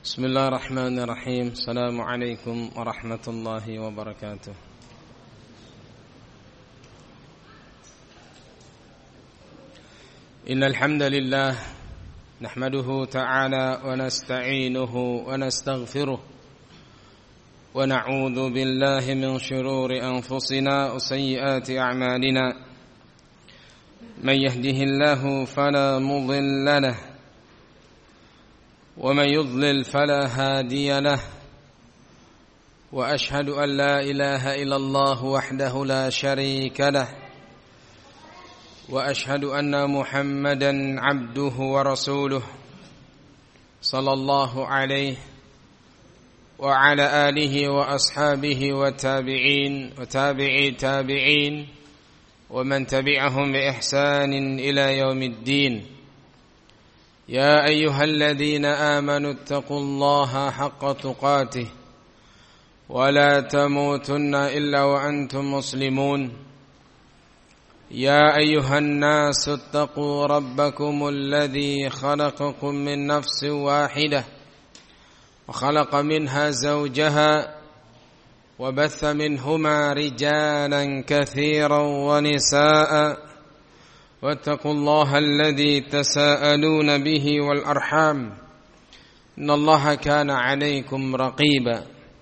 بسم الله الرحمن الرحيم. السلام عليكم ورحمة الله وبركاته. إن الحمد لله نحمده تعالى ونستعينه ونستغفره ونعوذ بالله من شرور أنفسنا وسيئات أعمالنا. من يهده الله فلا مضل له ومن يضلل فلا هادي له وأشهد أن لا إله إلا الله وحده لا شريك له وأشهد أن محمدا عبده ورسوله صلى الله عليه وعلى آله وأصحابه والتابعين وتابعي تابعين ومن تبعهم بإحسان إلى يوم الدين. يا أيها الذين آمنوا اتقوا الله حق تقاته ولا تموتن إلا وأنتم مسلمون. يا أيها الناس اتقوا ربكم الذي خلقكم من نفس واحدة وخلق منها زوجها وبث منهما رجالا كثيرا ونساء واتقوا الله الذي تساءلون به والأرحام إن الله كان عليكم رقيبا.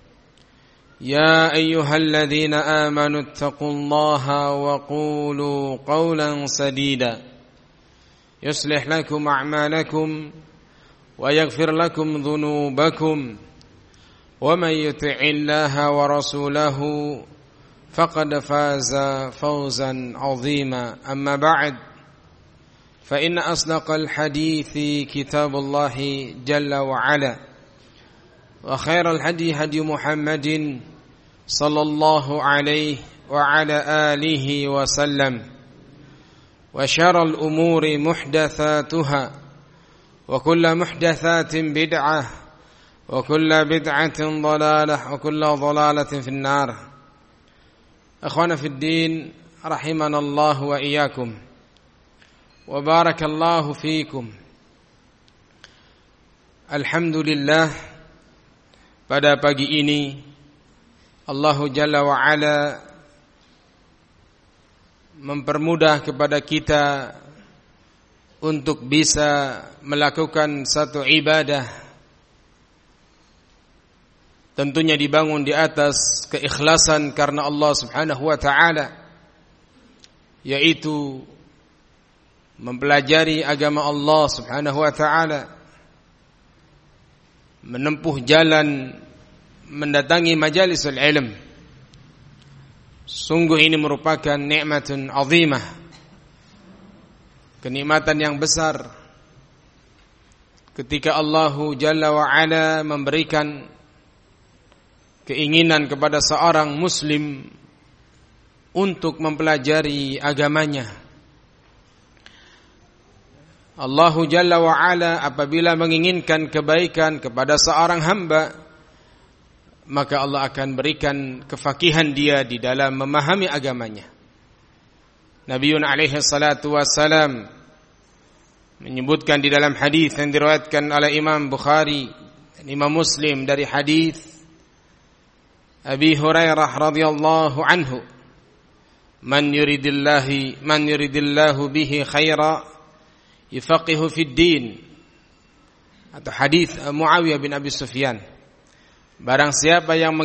يا أيها الذين آمنوا اتقوا الله وقولوا قولا سديدا يصلح لكم أعمالكم ويغفر لكم ذنوبكم ومن يطع الله ورسوله فقد فاز فوزا عظيما. أما بعد فإن أصدق الحديث كتاب الله جل وعلا وخير الهدي هدي محمد صلى الله عليه وعلى آله وسلم وشر الأمور محدثاتها وكل محدثات بدعة وكل بدعة ضلالة وكل ضلالة في النار. أخوانا في الدين رحمنا الله وإياكم وبارك الله فيكم. Alhamdulillah, pada pagi ini Allah Jalla wa'ala mempermudah kepada kita untuk bisa melakukan satu ibadah, tentunya dibangun di atas keikhlasan karena Allah Subhanahu wa taala, yaitu mempelajari agama Allah Subhanahu wa taala, menempuh jalan mendatangi majalisul ilm. Sungguh ini merupakan nikmatun azimah, kenikmatan yang besar ketika Allah Jalla wa Ala memberikan keinginan kepada seorang muslim untuk mempelajari agamanya. Allah Jalla wa Ala apabila menginginkan kebaikan kepada seorang hamba, maka Allah akan berikan kefakihan dia di dalam memahami agamanya. Nabiuna alaihi salatu wassalam menyebutkan di dalam hadis yang diriwayatkan oleh Imam Bukhari dan Imam Muslim dari hadis Abi Hurairah radhiyallahu anhu, man yuridillahu bihi khaira yufaqihu fid din, atau hadis Muawiyah bin Abi Sufyan. Barang siapa yang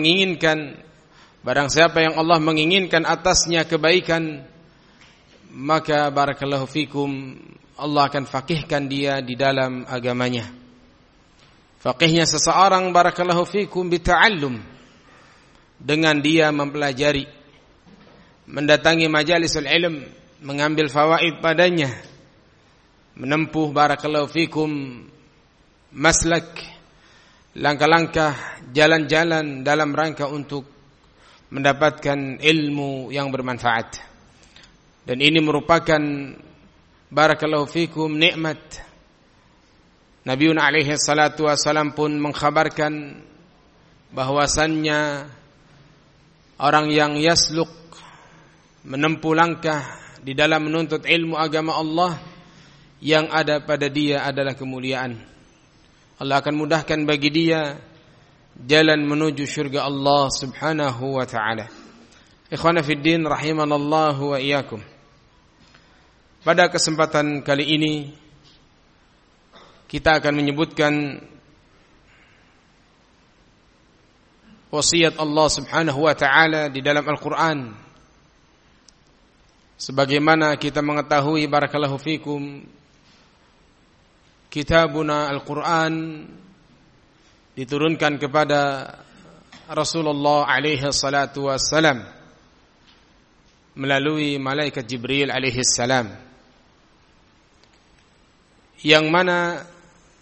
Allah menginginkan atasnya kebaikan, maka barakallahu fikum, Allah akan faqihkan dia di dalam agamanya. Faqihnya seseorang barakallahu fikum bita'allum, dengan dia mempelajari, mendatangi majalisul ilm, mengambil fawaid padanya, menempuh barakallahu fikum maslak, langkah-langkah, jalan-jalan dalam rangka untuk mendapatkan ilmu yang bermanfaat. Dan ini merupakan barakallahu fikum nikmat. Nabiuna alaihi salatu wassalam pun mengkhabarkan bahwasannya orang yang yasluk, menempuh langkah di dalam menuntut ilmu agama Allah, yang ada pada dia adalah kemuliaan. Allah akan mudahkan bagi dia jalan menuju syurga Allah Subhanahu wa taala. Ikhwana fid din rahimanallahu wa iyyakum. Pada kesempatan kali ini kita akan menyebutkan wasiat Allah Subhanahu wa taala di dalam Al-Qur'an. Sebagaimana kita mengetahui barakallahu fikum, kitabuna Al-Qur'an diturunkan kepada Rasulullah alaihi salatu wassalam melalui malaikat Jibril alaihi salam, yang mana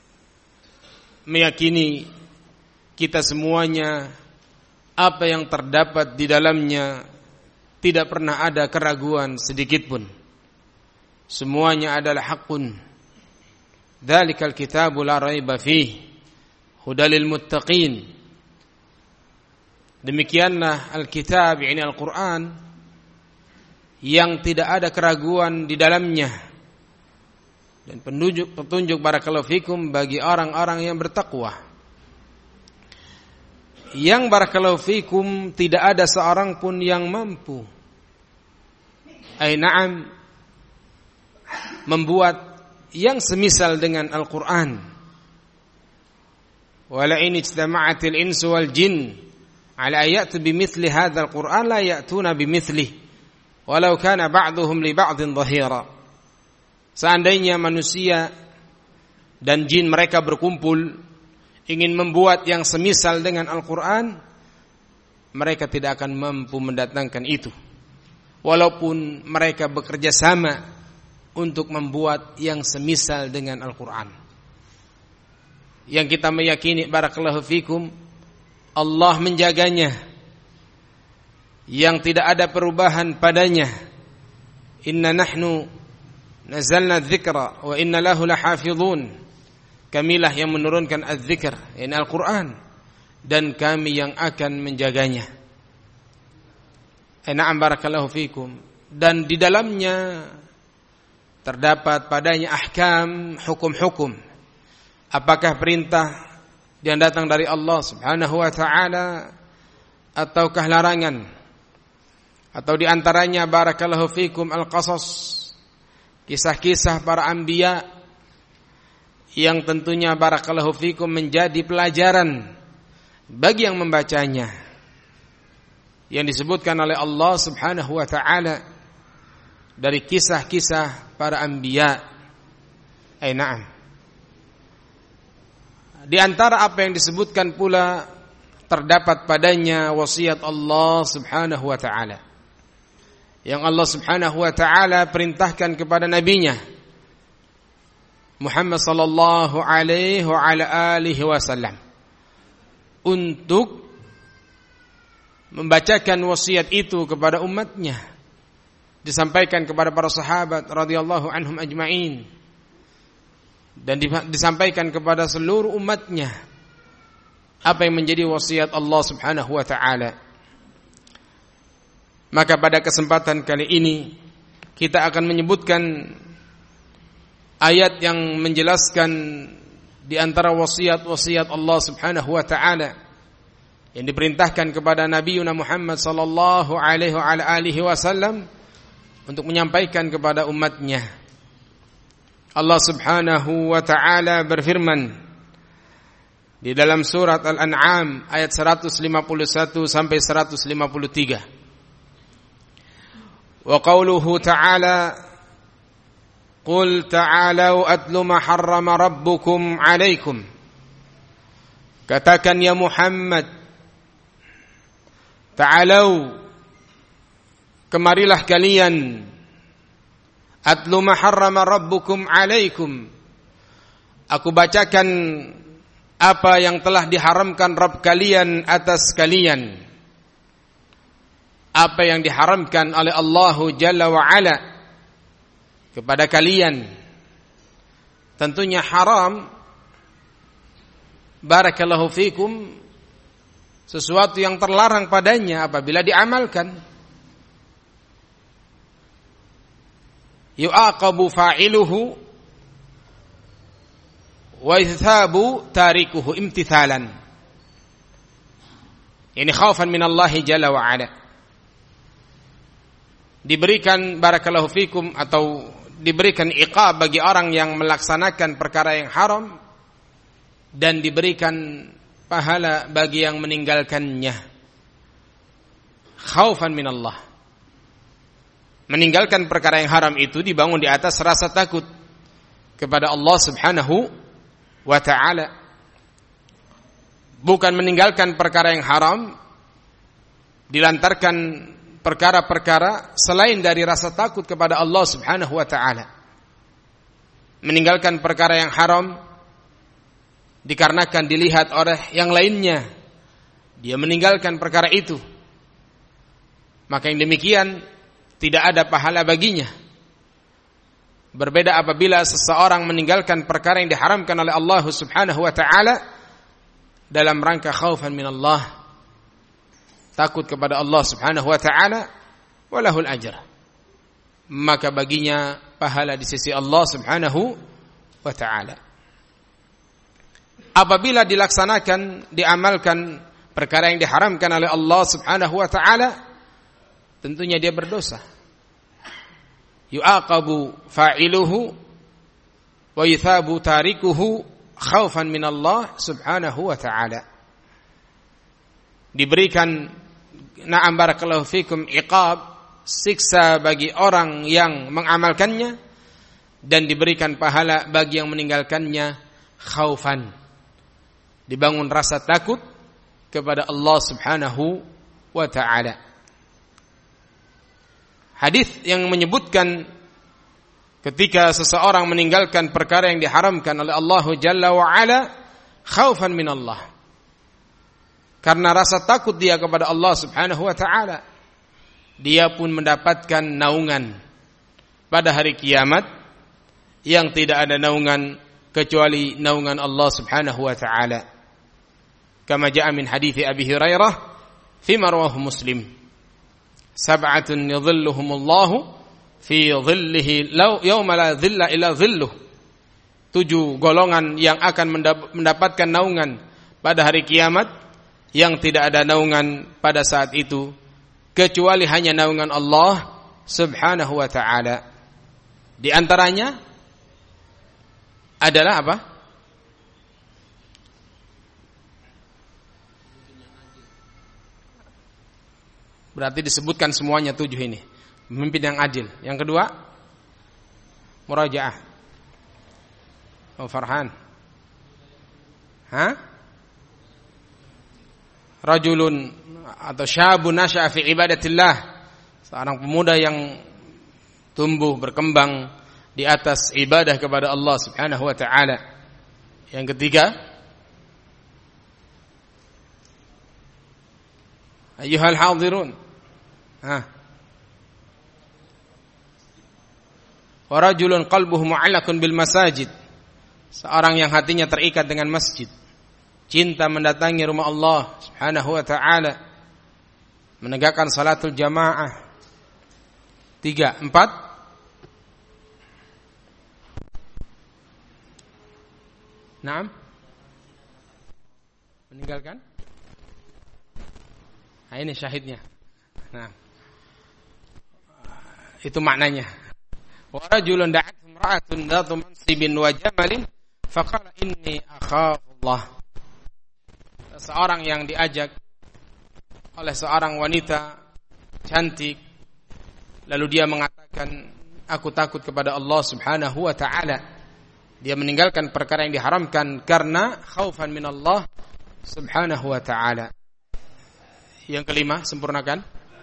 meyakini kita semuanya apa yang terdapat di dalamnya tidak pernah ada keraguan sedikit pun. Semuanya adalah haqqun. Dzalikal kitabu la raiba fihi hudal lil muttaqin. Demikianlah Alkitab, yakni Al-Qur'an, yang tidak ada keraguan di dalamnya dan petunjuk barakallahu fikum bagi orang-orang yang bertakwa. Yang barakallahu fikum tidak ada seorang pun yang mampu membuat yang semisal dengan Al-Qur'an. Wala in ijtama'atil insu wal jin ala ayatu bimithli hadzal Qur'an la ya'tuna bimithlihi walau kana ba'dhum li ba'dhin dhahira. Seandainya manusia dan jin mereka berkumpul ingin membuat yang semisal dengan Al-Qur'an, mereka tidak akan mampu mendatangkan itu walaupun mereka bekerja sama untuk membuat yang semisal dengan Al-Qur'an. Yang kita meyakini barakallahu fikum, Allah menjaganya, yang tidak ada perubahan padanya. Inna nahnu nazalna dzikra wa inna lahu lahafizun. Kamilah yang menurunkan az-zikr, yakni Al-Qur'an, dan kami yang akan menjaganya. Na'am barakallahu fikum. Dan di dalamnya terdapat padanya ahkam, hukum-hukum. Apakah perintah yang datang dari Allah Subhanahu wa taala ataukah larangan? Atau di antaranya barakallahu fikum al-qasas, kisah-kisah para anbiya yang tentunya barakallahu fikum menjadi pelajaran bagi yang membacanya, yang disebutkan oleh Allah Subhanahu wa taala dari kisah-kisah para anbiya. Na'am. Di antara apa yang disebutkan pula terdapat padanya wasiat Allah Subhanahu wa taala, yang Allah Subhanahu wa taala perintahkan kepada nabinya Muhammad sallallahu alaihi wa ala alihi wasallam untuk membacakan wasiat itu kepada umatnya, disampaikan kepada para sahabat radhiyallahu anhum ajma'in, dan disampaikan kepada seluruh umatnya apa yang menjadi wasiat Allah Subhanahu wa taala. Maka pada kesempatan kali ini kita akan menyebutkan ayat yang menjelaskan di antara wasiat-wasiat Allah Subhanahu wa taala yang diperintahkan kepada Nabi Muhammad sallallahu alaihi wa alihi wasallam untuk menyampaikan kepada umatnya. Allah Subhanahu wa taala berfirman di dalam surat Al-An'am ayat 151 sampai 153. Wa qauluhu ta'ala Qul ta'alau atlu ma harrama rabbukum alaikum. Katakan ya Muhammad, ta'alau, kemarilah kalian, atlu ma harrama rabbukum alaikum, aku bacakan apa yang telah diharamkan Rabb kalian atas kalian, apa yang diharamkan oleh Allah Jalla wa Ala kepada kalian. Tentunya haram barakallahu fikum sesuatu yang terlarang padanya apabila diamalkan. Yu'aqabu fa'iluhu wa yuthabu tarikuhu imtithalan. Ini khaufan min Allah jalla wa ala. Diberikan barakallahu fikum atau diberikan iqab bagi orang yang melaksanakan perkara yang haram dan diberikan pahala bagi yang meninggalkannya. Khaufan min Allah. Meninggalkan perkara yang haram itu dibangun di atas rasa takut kepada Allah Subhanahu wa ta'ala. Bukan meninggalkan perkara yang haram dilantarkan perkara-perkara selain dari rasa takut kepada Allah Subhanahu wa ta'ala. Meninggalkan perkara yang haram dikarenakan dilihat oleh yang lainnya, dia meninggalkan perkara itu, maka yang demikian tidak ada pahala baginya. Berbeda apabila seseorang meninggalkan perkara yang diharamkan oleh Allah Subhanahu wa ta'ala dalam rangka khaufan min Allah, takut kepada Allah Subhanahu wa ta'ala, walahul ajr, maka baginya pahala di sisi Allah Subhanahu wa ta'ala. Apabila dilaksanakan, diamalkan perkara yang diharamkan oleh Allah Subhanahu wa ta'ala, tentunya dia berdosa. Yu'aqabu fa'iluhu wa yuthabu tarikuhu khaufan min Allah Subhanahu wa ta'ala. Diberikan na'am barakallahu fikum iqab, siksa bagi orang yang mengamalkannya, dan diberikan pahala bagi yang meninggalkannya khaufan. Dibangun rasa takut kepada Allah Subhanahu wa ta'ala. Hadis yang menyebutkan ketika seseorang meninggalkan perkara yang diharamkan oleh Allah Jalla wa Ala khaufan min Allah, karena rasa takut dia kepada Allah Subhanahu wa ta'ala, dia pun mendapatkan naungan pada hari kiamat yang tidak ada naungan kecuali naungan Allah Subhanahu wa ta'ala. Kama jaa min hadithi Abi Hurairah fima rawahu Muslim, sab'atun yadhilluhumullahu fi dhillihi yawma la dhilla illa dhilluh. 7 golongan yang akan mendapatkan naungan pada hari kiamat yang tidak ada naungan pada saat itu kecuali hanya naungan Allah Subhanahu wa ta'ala. Di antaranya adalah apa? Berarti disebutkan semuanya 7 ini. Pemimpin yang adil. Yang kedua, murajaah. Oh, Farhan. Rajulun atau syabun nasya'a fi ibadatillah. Seorang pemuda yang tumbuh berkembang di atas ibadah kepada Allah Subhanahu wa ta'ala. Yang ketiga, ayyuhal hadirun, wa rajulun qalbuhu mu'allaqun bil masajid, seorang yang hatinya terikat dengan masjid, cinta mendatangi rumah Allah Subhanahu wa ta'ala, menegakkan salatul jamaah. 3, 4, naam, meninggalkan. Nah, ini syahidnya. Nah, itu maknanya. Wa rajulun da'at imra'atun dhatu mansibin wa jamalin faqala inni akhafullah. Seorang yang diajak oleh seorang wanita cantik, lalu dia mengatakan, aku takut kepada Allah Subhanahu wa ta'ala. Dia meninggalkan perkara yang diharamkan karena khaufan min Allah Subhanahu wa ta'ala. Yang kelima, sempurnakan.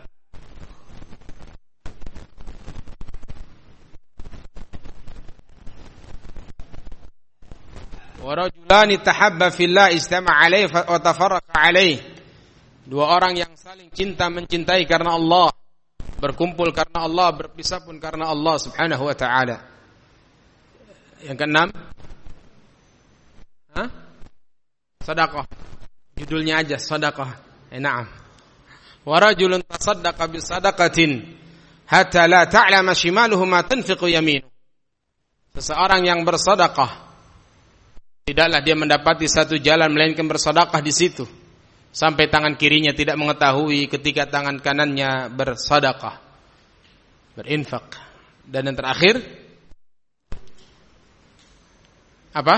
Wa rajulani tahabba fillah istama'a alaihi wa tafarraqa alaihi. 2 orang yang saling cinta mencintai karena Allah, berkumpul karena Allah, berpisah pun karena Allah Subhanahu wa ta'ala. Yang keenam, sedekah. Judulnya aja sedekah. Naam. Wa rajulun tasaddaqa bi sadaqatin hatta la ta'lama shimaluhu ma tunfiqu yaminuhu. Seseorang yang bersedekah Tidaklah dia mendapati satu jalan melainkan bersedekah di situ, sampai tangan kirinya tidak mengetahui ketika tangan kanannya bersedekah, berinfak. Dan yang terakhir apa?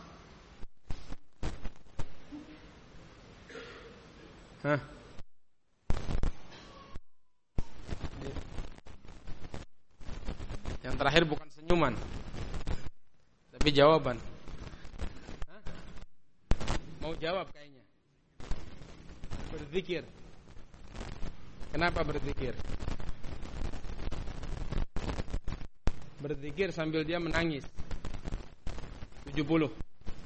Yang terakhir bukan senyuman, tapi jawaban. Mau jawab kayaknya. Berzikir. Kenapa berzikir? Berzikir sambil dia menangis. 70.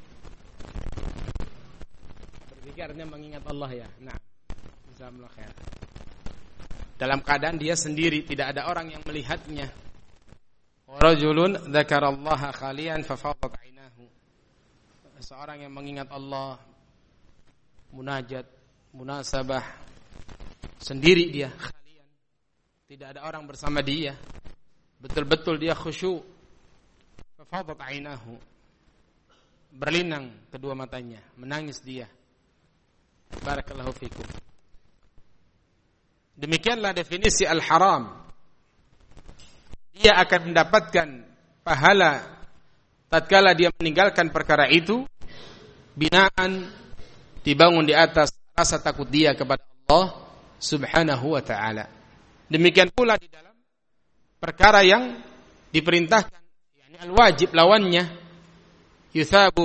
Berzikir artinya mengingat Allah ya. Nah, jazakumullah khair. Dalam keadaan dia sendiri, tidak ada orang yang melihatnya. Rajulun dzakarallaha khalian fafadat 'ainahu. Seorang yang mengingat Allah, munajat, munasabah, sendiri dia, khalian. Tidak ada orang bersama dia. Betul-betul dia khusyuk. Fafadat 'ainahu. Berlinang kedua matanya, menangis dia. Barakallahu fikum. Demikianlah definisi al-haram. Dia akan mendapatkan pahala tatkala dia meninggalkan perkara itu, binaan dibangun di atas rasa takut dia kepada Allah Subhanahu wa ta'ala. Demikian pula di dalam perkara yang diperintahkan, yakni al-wajib, lawannya yuthabu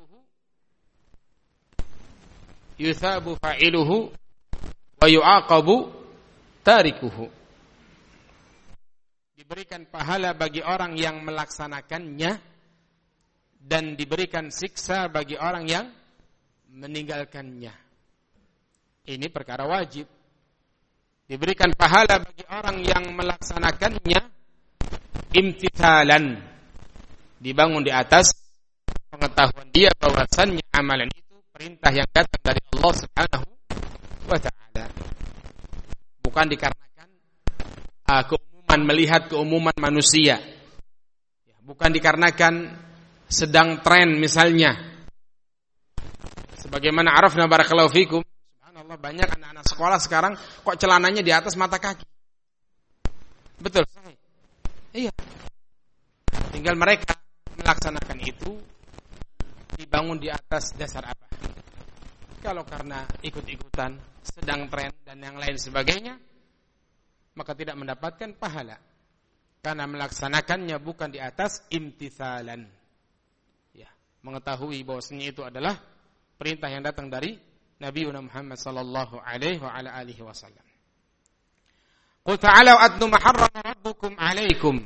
fa'iluhu wa yu'aqabu tarikuhu. Diberikan pahala bagi orang yang melaksanakannya dan diberikan siksa bagi orang yang meninggalkannya. Ini perkara wajib. Diberikan pahala bagi orang yang melaksanakannya imtithalan, dibangun di atas pengetahuan dia bahwasannya amalan itu perintah yang datang dari Allah Subhanahu wa ta'ala. Bukan dikarenakan keumuman, melihat keumuman manusia. Bukan dikarenakan sedang tren misalnya. Sebagaimana arafna barakallahu fikum, subhanallah, banyak anak-anak sekolah sekarang kok celananya di atas mata kaki. Betul, sahih. Iya. Tinggal mereka melaksanakan itu dibangun di atas dasar apa? Kalau karena ikut-ikutan, sedang tren dan yang lain sebagainya, maka tidak mendapatkan pahala. Karena melaksanakannya bukan di atas imtithalan. Mengetahui bahwasanya itu adalah perintah yang datang dari Nabi Muhammad sallallahu alaihi wa ala alihi wasallam. Qul ta'alu atlu ma harrama rabbukum 'alaikum.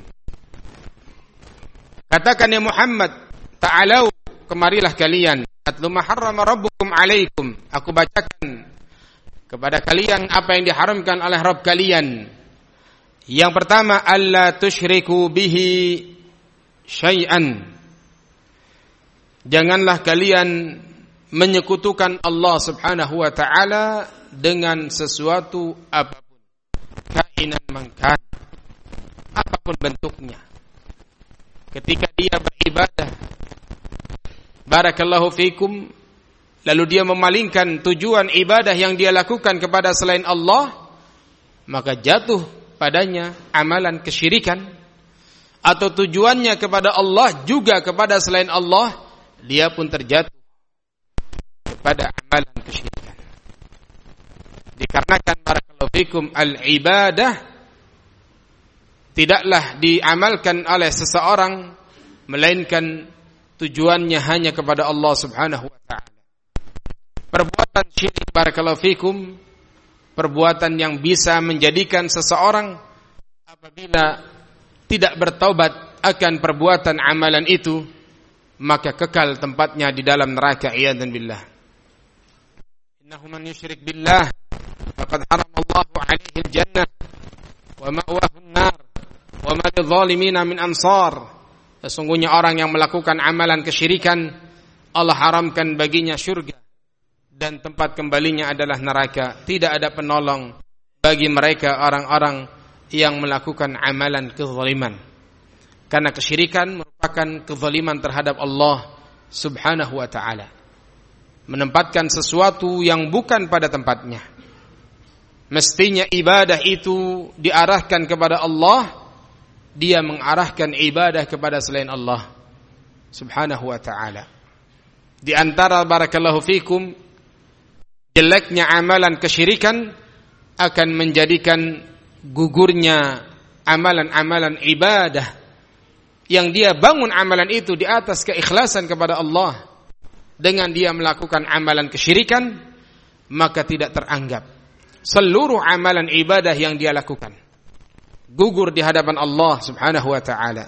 Katakan ya Muhammad, ta'alu, kemarilah kalian, atlu ma harrama rabbukum 'alaikum. Aku bacakan kepada kalian apa yang diharamkan oleh Rabb kalian. Yang pertama, alla tusyriku bihi syai'an. Janganlah kalian menyekutukan Allah Subhanahu wa ta'ala dengan sesuatu apapun, kainan mangkan, apapun bentuknya. Ketika dia beribadah, barakallahu fikum, lalu dia memalingkan tujuan ibadah yang dia lakukan kepada selain Allah, maka jatuh padanya amalan kesyirikan. Atau tujuannya kepada Allah juga kepada selain Allah, dia pun terjatuh kepada amalan kesyirikan. Dikarenakan barakallahu fikum, al-ibadah tidaklah diamalkan oleh seseorang melainkan tujuannya hanya kepada Allah Subhanahu wa ta'ala. Perbuatan syirik barakallahu fikum, perbuatan yang bisa menjadikan seseorang apabila tidak bertaubat akan perbuatan amalan itu, maka kekal tempatnya di dalam neraka, iyadzan billah. Innahu man yusyrik billah faqad haramallahu 'alaihi al-jannah wa ma'wahu an-nar wa ma lidh-dhalimina min ansar. Sesungguhnya orang yang melakukan amalan kesyirikan, Allah haramkan baginya syurga dan tempat kembalinya adalah neraka. Tidak ada penolong bagi mereka orang-orang yang melakukan amalan kezaliman. Karena kesyirikan merupakan kezaliman terhadap Allah Subhanahu wa ta'ala, menempatkan sesuatu yang bukan pada tempatnya. Mestinya ibadah itu diarahkan kepada Allah, dia mengarahkan ibadah kepada selain Allah Subhanahu wa ta'ala. Di antara barakallahu fikum jeleknya amalan kesyirikan akan menjadikan gugurnya amalan-amalan ibadah yang dia bangun amalan itu di atas keikhlasan kepada Allah. Dengan dia melakukan amalan kesyirikan, maka tidak teranggap seluruh amalan ibadah yang dia lakukan, gugur di hadapan Allah Subhanahu wa ta'ala.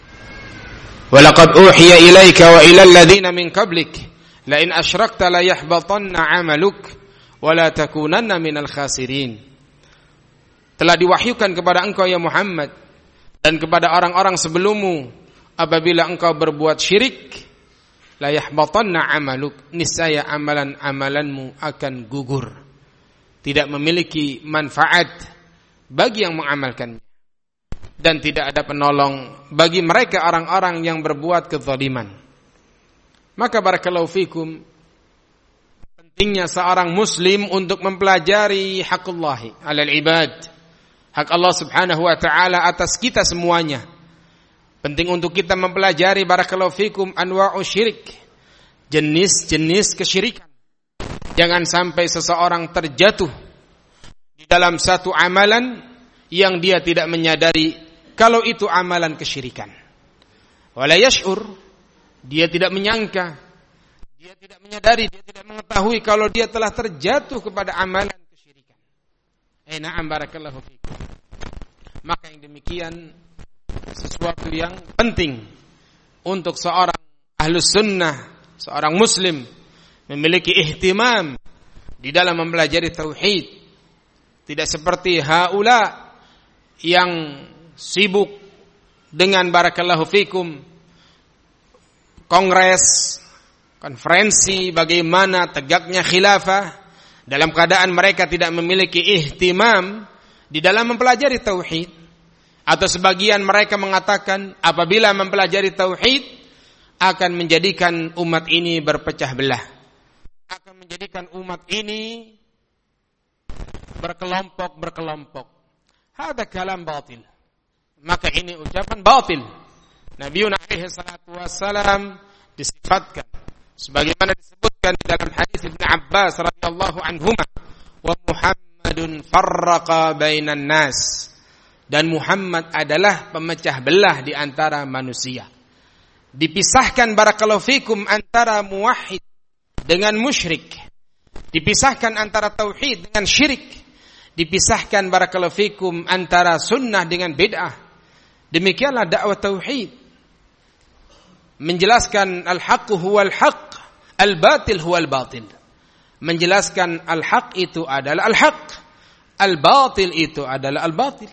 Walaqad uhiya ilaika wa ilal ladzina min qablik la in asyrakta la yahbatanna 'amaluk wa la takunanna minal khasirin. Telah diwahyukan kepada engkau ya Muhammad dan kepada orang-orang sebelummu, apabila engkau berbuat syirik, la yahbatanna 'amaluk, niscaya amalan-amalanmu akan gugur, tidak memiliki manfaat bagi yang mengamalkannya, dan tidak ada penolong bagi mereka orang-orang yang berbuat kezaliman. Maka barakallahu fikum, pentingnya seorang muslim untuk mempelajari hakullahi 'alal ibad, hak Allah Subhanahu wa ta'ala atas kita semuanya. Penting untuk kita mempelajari barakallahu fikum anwa'u syirik, jenis-jenis kesyirikan. Jangan sampai seseorang terjatuh di dalam satu amalan yang dia tidak menyadari kalau itu amalan kesyirikan. Wala yash'ur, dia tidak menyangka, dia tidak menyadari, dia tidak mengetahui kalau dia telah terjatuh kepada amalan kesyirikan. Na'am barakallahu fikum. Maka yang demikian sesuatu yang penting untuk seorang ahlus sunnah, seorang muslim memiliki ihtimam di dalam mempelajari tauhid. Tidak seperti haula yang sibuk dengan barakallahu fikum kongres, konferensi bagaimana tegaknya khilafah, dalam keadaan mereka tidak memiliki ihtimam di dalam mempelajari tauhid. Atau sebagian mereka mengatakan apabila mempelajari tauhid akan menjadikan umat ini berpecah belah, akan menjadikan umat ini berkelompok-berkelompok. Hada kalam batil. Maka ini ucapan batil. Nabiuna alaihi salatu wassalam disifatkan sebagaimana disebutkan di dalam hadis Ibnu Abbas radhiyallahu anhuma, wa Muhammadun farraqa bainan nas, dan Muhammad adalah pemecah belah di antara manusia. Dipisahkan barakallahu fikum antara muwahhid dengan musyrik, dipisahkan antara tauhid dengan syirik, dipisahkan barakallahu fikum antara sunnah dengan bid'ah. Demikianlah dakwah tauhid, menjelaskan al-haqqu huwal haqq, al-batil huwal batil. Menjelaskan al-haq itu adalah al-haq, al-batil itu adalah al-batil.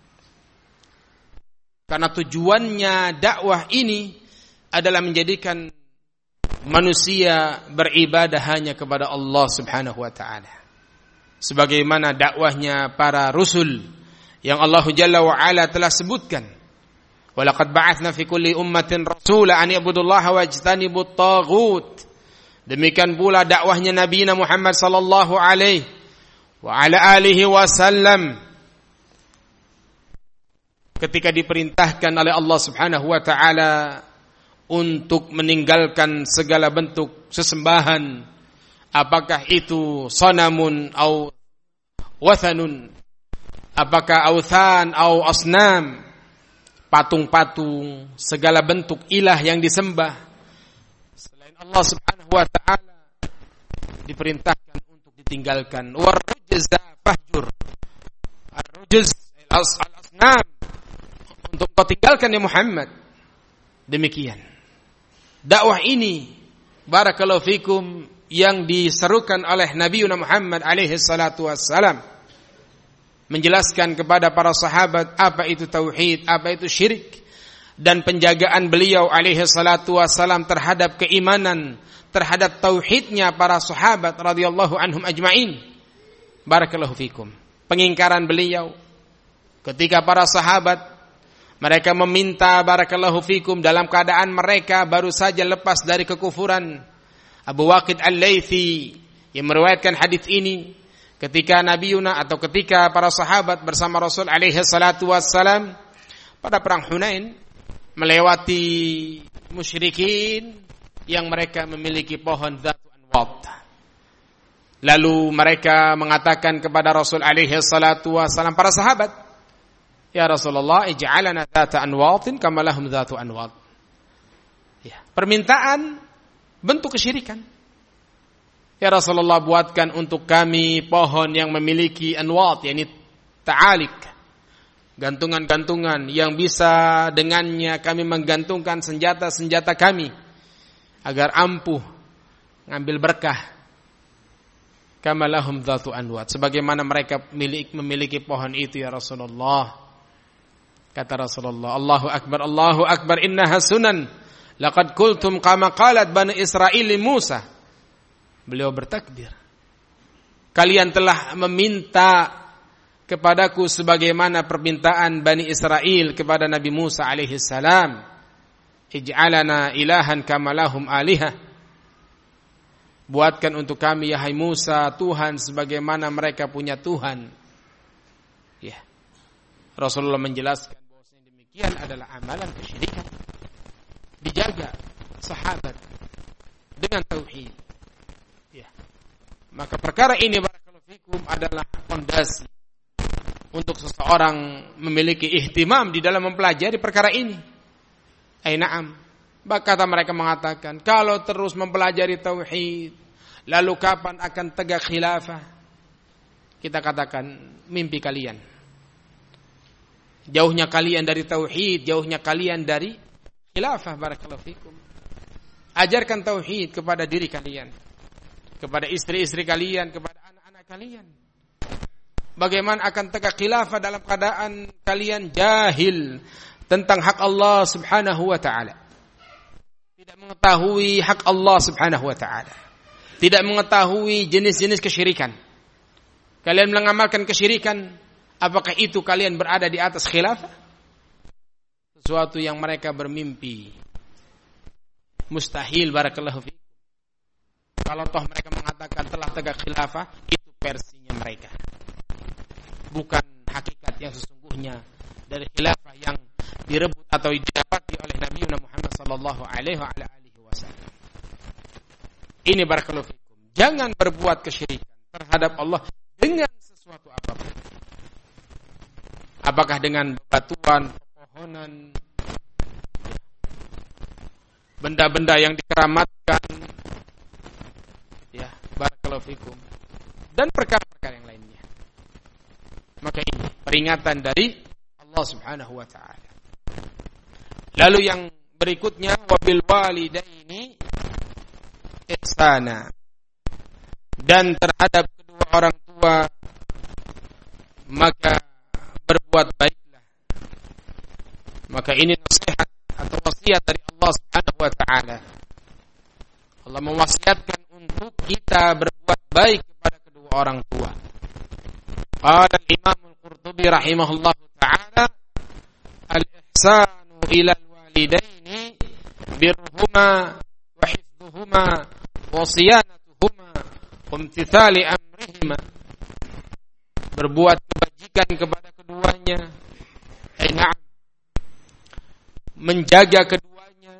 Karena tujuannya dakwah ini adalah menjadikan manusia beribadah hanya kepada Allah Subhanahu wa ta'ala. Sebagaimana dakwahnya para rasul yang Allah Jalla wa Ala telah sebutkan. Walaqad ba'atsna fi kulli ummatin rasula an ibudullaha wajtanibut taghut. Demikian pula dakwahnya Nabi Muhammad sallallahu alaihi wa ala alihi wasallam ketika diperintahkan oleh Allah Subhanahu wa ta'ala untuk meninggalkan segala bentuk sesembahan, apakah itu sanamun atau wathanun, apakah authan atau asnam, patung-patung, segala bentuk ilah yang disembah selain Allah Subhanahu wa ta'ala diperintahkan untuk ditinggalkan. Warujza fahjur, ar-rujz al-asnam, untuk kau tinggalkan ya Muhammad. Demikian dakwah ini barakallahu fikum yang diserukan oleh Nabi Muhammad alaihi salatu wassalam, menjelaskan kepada para sahabat apa itu tauhid, apa itu syirik, dan penjagaan beliau alaihi salatu wassalam terhadap keimanan, terhadap tauhidnya para sahabat radhiyallahu anhum ajma'in. Barakallahu fikum. Pengingkaran beliau ketika para sahabat Mereka meminta barakallahu fikum dalam keadaan mereka baru saja lepas dari kekufuran. Abu Waqid Al-Laythi yang meriwayatkan hadis ini, ketika Nabiuna atau ketika para sahabat bersama Rasul alaihi salatu wassalam pada perang Hunain melewati musyrikin yang mereka memiliki pohon Dzatu Anwat. Lalu mereka mengatakan kepada Rasul alaihi salatu wassalam, para sahabat, ya Rasulullah, ij'alana dzata anwatin kama lahum dzatu anwat. Ya, permintaan bentuk kesyirikan. Ya Rasulullah, buatkan untuk kami pohon yang memiliki anwat, yakni ta'alik, gantungan-gantungan yang bisa dengannya kami menggantungkan senjata-senjata kami agar ampuh ngambil berkah. Kama lahum dzatu anwat, sebagaimana mereka memiliki pohon itu ya Rasulullah. Kata Rasulullah, Allahu Akbar, innaha sunan, laqad qultum kama qalat Bani Israil Musa. Beliau bertakbir, kalian telah meminta kepadaku sebagaimana permintaan Bani Israil kepada Nabi Musa alaihi salam, ij'alana ilahan kama lahum alihah. Buatkan untuk kami ya hai Musa Tuhan sebagaimana mereka punya Tuhan. Ya. Rasulullah menjelaskan demikian adalah amalan kesyirikan. Dijaga sahabat dengan tauhid. Ya. Maka perkara ini barakallahu fikum adalah fondasi untuk seseorang memiliki ihtimam di dalam mempelajari perkara ini. Na'am. Kata mereka mengatakan, kalau terus mempelajari tauhid, lalu kapan akan tegak khilafah? Kita katakan, mimpi kalian. Jauhnya kalian dari tauhid, jauhnya kalian dari khilafah barakallahu fikum. Ajarkan tauhid kepada diri kalian, kepada istri-istri kalian, kepada anak-anak kalian. Bagaimana akan tegak khilafah dalam keadaan kalian jahil tentang hak Allah Subhanahu wa taala? Tidak mengetahui hak Allah Subhanahu wa taala. Tidak mengetahui jenis-jenis kesyirikan. Kalian mengamalkan kesyirikan. Apakah itu kalian berada di atas khilafah? Sesuatu yang mereka bermimpi. Mustahil barakallahu fiikum. Kalau toh mereka mengatakan telah tegak khilafah, itu versinya mereka. Bukan hakikat yang sesungguhnya dari khilafah yang direbut atau didapati oleh Nabi Muhammad sallallahu alaihi wasallam. Ini barakallahu fiikum. Jangan berbuat kesyirikan terhadap Allah dengan sesuatu apapun. Apakah dengan batuan, pepohonan, benda-benda yang dikeramatkan, ya, barakallahu fikum, dan perkara-perkara yang lainnya. Maka ini peringatan dari Allah Subhanahu wa taala. Lalu yang berikutnya, wabil walidaini ihsana, dan terhadap kedua orang tua maka berbuat baiklah. Maka ini nasihat atau wasiat dari Allah Subhanahu wa taala. Allah mewasiatkan untuk kita berbuat baik kepada kedua orang tua. Qala al-Imam Al-Qurtubi rahimahullahu taala, al-ihsanu ila al-walidaini birruhuma wa hifdhuhuma wa siyanatuhuma wa imtithali amrihima. Berbuat kebajikan kepada keduanya, menjaga keduanya,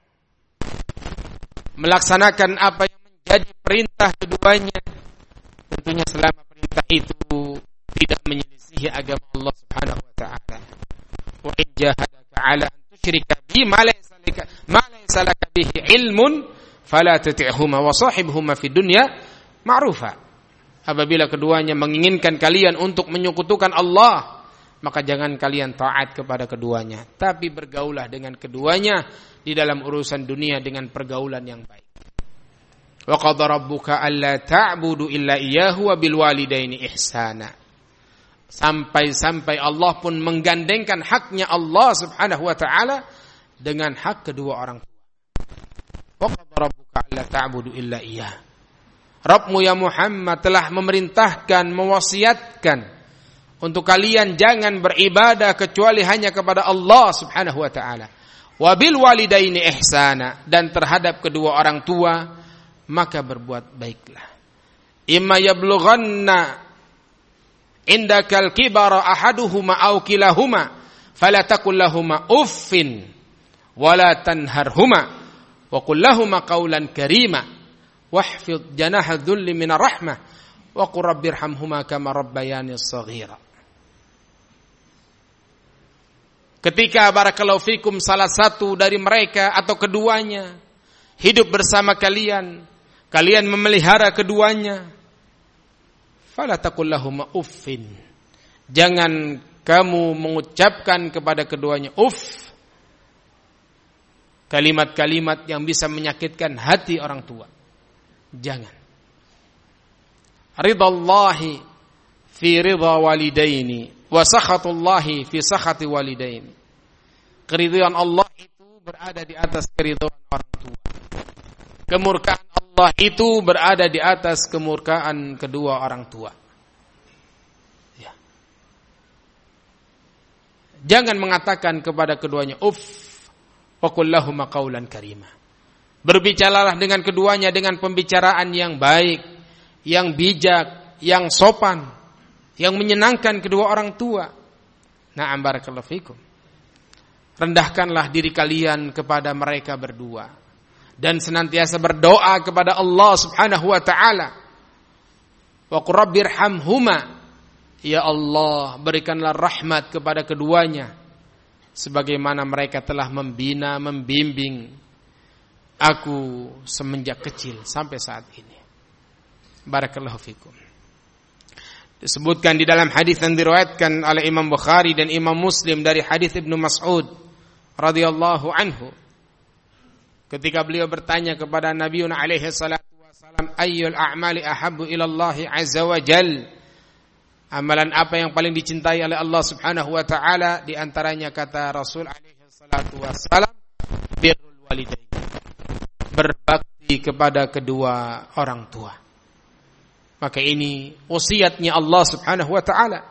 melaksanakan apa yang menjadi perintah keduanya, tentunya selama perintah itu tidak menyelisihi agama Allah Subhanahu wa taala. Wa in jahadaka 'ala an tusyrika bi ma laysa laka bihi ilmun fala tuti'huma wa sahibhuma fid dunya ma'rufa. Apabila keduanya menginginkan kalian untuk menyekutukan Allah, maka jangan kalian taat kepada keduanya, tapi bergaulah dengan keduanya di dalam urusan dunia dengan pergaulan yang baik. Wa qadara rabbuka alla ta'budu illa iyyahu wa bil walidaini ihsana. Sampai Allah pun menggandengkan haknya Allah Subhanahu wa taala dengan hak kedua orang tua. Wa qadara rabbuka alla ta'budu illa iyyahu. Rabbmu ya Muhammad telah memerintahkan, mewasiatkan untuk kalian jangan beribadah kecuali hanya kepada Allah Subhanahu wa taala. Wa bil walidaini ihsana, dan terhadap kedua orang tua maka berbuat baiklah. Imma yablughanna indakal kibara ahaduhuma aw kilahuma fala taqul lahumu uffin wala tanharhuma wa qul lahumu qawlan karima wahfidh janaha dhulli minar rahmah wa qur rabbirhamhuma kama rabbayani shaghira. Ketika barakallahu fikum salah satu dari mereka atau keduanya hidup bersama kalian, kalian memelihara keduanya, fala taqul lahumu uffin, jangan kamu mengucapkan kepada keduanya kalimat-kalimat yang bisa menyakitkan hati orang tua. Jangan. Ridallahi fi ridha walidaini wa sakhatullahi fi sakhati walidaini. Keridhaan Allah itu berada di atas keridhaan orang tua. Kemurkaan Allah itu berada di atas kemurkaan kedua orang tua. Ya. Jangan mengatakan kepada keduanya wa qul lahumu qawlan karima. Berbicaralah dengan keduanya dengan pembicaraan yang baik, yang bijak, yang sopan, yang menyenangkan kedua orang tua. Na'am barakallahu fikum. Rendahkanlah diri kalian kepada mereka berdua dan senantiasa berdoa kepada Allah Subhanahu wa taala. Wa qur rabbirhamhuma, ya Allah, berikanlah rahmat kepada keduanya sebagaimana mereka telah membina, membimbing aku semenjak kecil sampai saat ini. Barakallahu fikum. Disebutkan di dalam hadis yang diriwayatkan oleh Imam Bukhari dan Imam Muslim dari hadis Ibnu Mas'ud radhiyallahu anhu, ketika beliau bertanya kepada Nabi alaihi salatu wasallam, ayyul a'mali ahabbu ila Allah azza wa jal, amalan apa yang paling dicintai oleh Allah Subhanahu wa taala? Di antaranya kata Rasul alaihi salatu wasallam, birrul walidain, berbakti kepada kedua orang tua. Maka ini wasiatnya Allah Subhanahu wa taala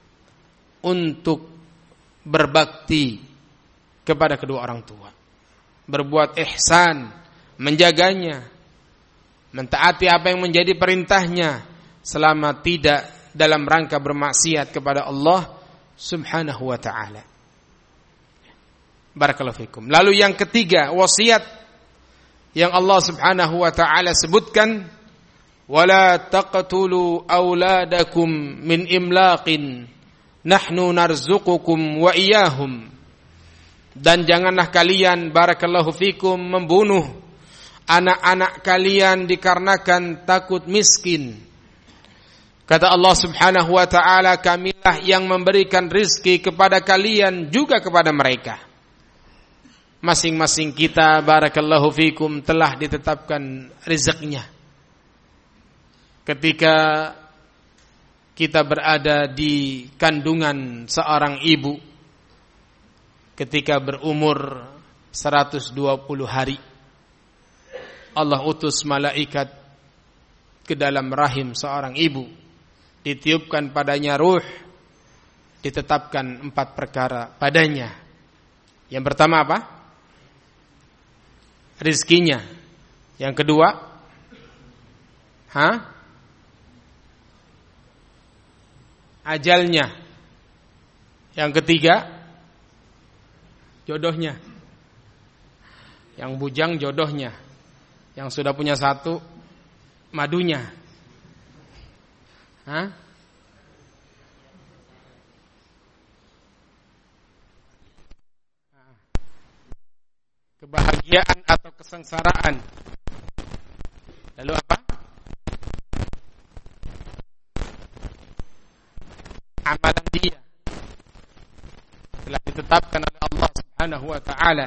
untuk berbakti kepada kedua orang tua, berbuat ihsan, menjaganya, mentaati apa yang menjadi perintahnya selama tidak dalam rangka bermaksiat kepada Allah Subhanahu wa taala. Barakallahu fikum. Lalu yang ketiga, wasiat yang Allah Subhanahu wa taala sebutkan, wala taqtulu auladakum min imlaqin nahnu narzuqukum wa iyyahum, dan janganlah kalian barakallahu fikum membunuh anak-anak kalian dikarenakan takut miskin. Kata Allah Subhanahu wa taala, kamilah yang memberikan rizki kepada kalian juga kepada mereka. Masing-masing kita barakallahu fikum telah ditetapkan rizkinya. Ketika kita berada di kandungan seorang ibu, ketika berumur 120 hari, Allah utus malaikat ke dalam rahim seorang ibu, ditiupkan padanya ruh, ditetapkan 4 perkara padanya. Yang pertama apa? Rizkinya. Yang kedua, ajalnya. Yang ketiga, jodohnya. Yang bujang jodohnya. Yang sudah punya 1, madunya. Kebahagiaan atau kesengsaraan. Lalu apa? Amalan dia telah ditetapkan oleh Allah Subhanahu wa taala.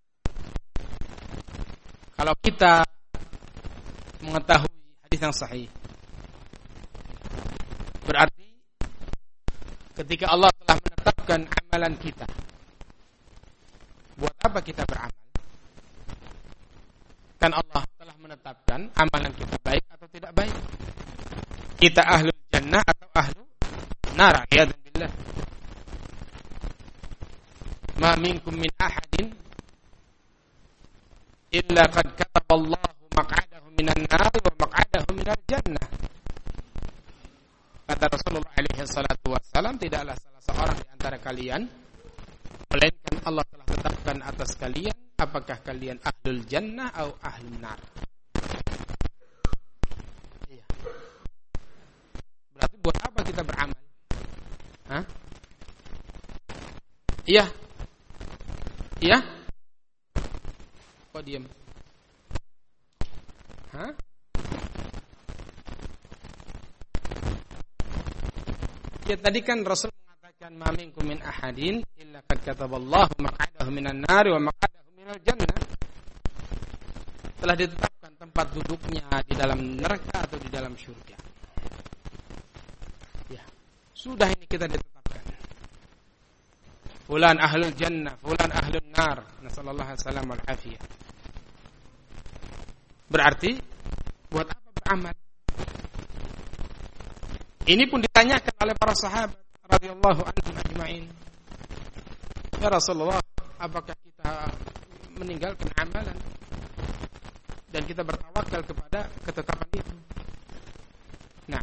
Kalau kita mengetahui hadis yang sahih, berarti ketika Allah telah menetapkan amalan kita, buat apa kita beramal? Kan Allah telah menetapkan amalan kita baik atau tidak baik. Kita ahlul jannah atau ahlul nar. ma minkum min ahadin illa qad kataballahu maq'adahu minan nar wa maq'adahu minal jannah. Kata Rasulullah alaihi salatu wassalam, tidaklah salah seorang di antara kalian melainkan Allah telah tetapkan atas kalian apakah kalian ahlul jannah atau ahlun nar. Iya. Berarti buat apa kita beramal? Hah? Iya. Iya? Kok diam? Hah? Ya tadi kan Rasul mengatakan ma minkum min ahadin illa qad kataballahu maq'adahu minan nar wa maq'adahu minal jannah. Telah ditetapkan tempat duduknya di dalam neraka atau di dalam surga. Ya, sudah ini kita ditetapkan. Fulan ahlul jannah, fulan ahlun nar. Nasallallahu alaihi wasallam wal afiyah. Berarti buat apa beramal? Ini pun ditanyakan oleh para sahabat radhiyallahu anhum ajma'in. Ya Rasulullah, apakah kita meninggalkan amalan dan kita bertawakal kepada ketetapan itu? Nah,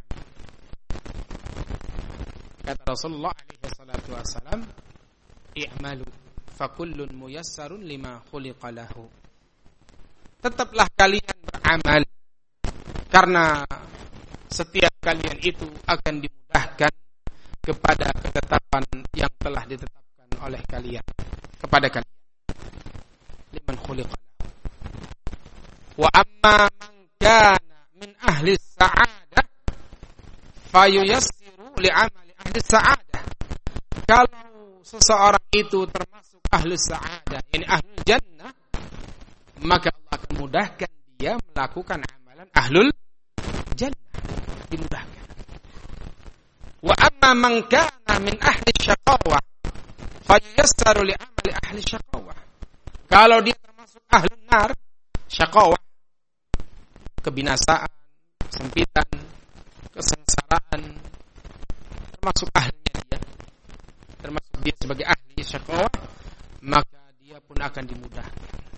kata Rasulullah alaihi salatu wasalam, i'malu fakullun muyassarun lima khuliqa lahu. Tetaplah kalian beramal karena setiap kalian itu akan dimudahkan kepada ketetapan yang telah ditetapkan oleh kalian kepada kalian. Liman khuliqa lahu. Wa amma man kana min ahli sa'adah fayuyassiru li'amali ahli sa'adah. Kalau seseorang itu termasuk ahli sa'adah, yani ahli jannah, maka Allah akan mudahkan dia melakukan amalan ahlul jannah. Dimudahkan. Wa amma man kana min ahli syaqawah fayassaru li amali ahli syaqawah. Kalau dia termasuk ahlun nar, syaqawah, kebinasaan, kesempitan, kesengsaraan, termasuk ahlinya dia, termasuk dia sebagai ahli syaqawah, maka dia pun akan dimudahkan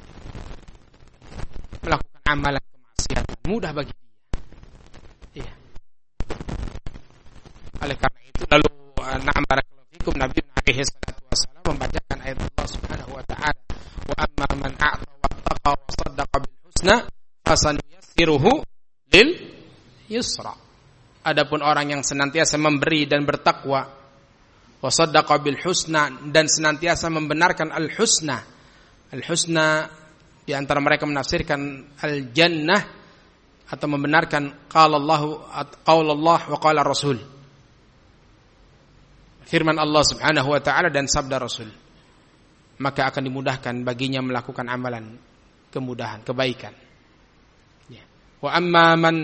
melakukan amalan kemaksiatan, mudah bagi dia. Iya. Oleh karena itu lalu na'am barakallahu fikum, Nabi alaihi salatu wasallam membacakan ayat Allah Subhanahu wa taala, wa amma man a'ta wattaqa wa saddaqa bil husna fasanuyassiruhu lil yusra. Adapun orang yang senantiasa memberi dan bertakwa, wa saddaqa bil husna, dan senantiasa membenarkan al husna. Al husna di antara mereka menafsirkan al jannah atau membenarkan qala Allah wa qala Rasul. Firman Allah Subhanahu wa taala dan sabda Rasul. Maka akan dimudahkan baginya melakukan amalan kemudahan, kebaikan. Ya. Wa amma man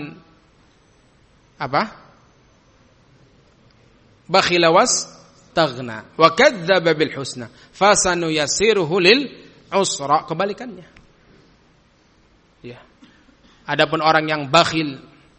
bakhila wastaghna wa kadzdzaba bil husna fasanuyassiruhu lil usra, kebalikannya. Ya. Adapun orang yang bakhil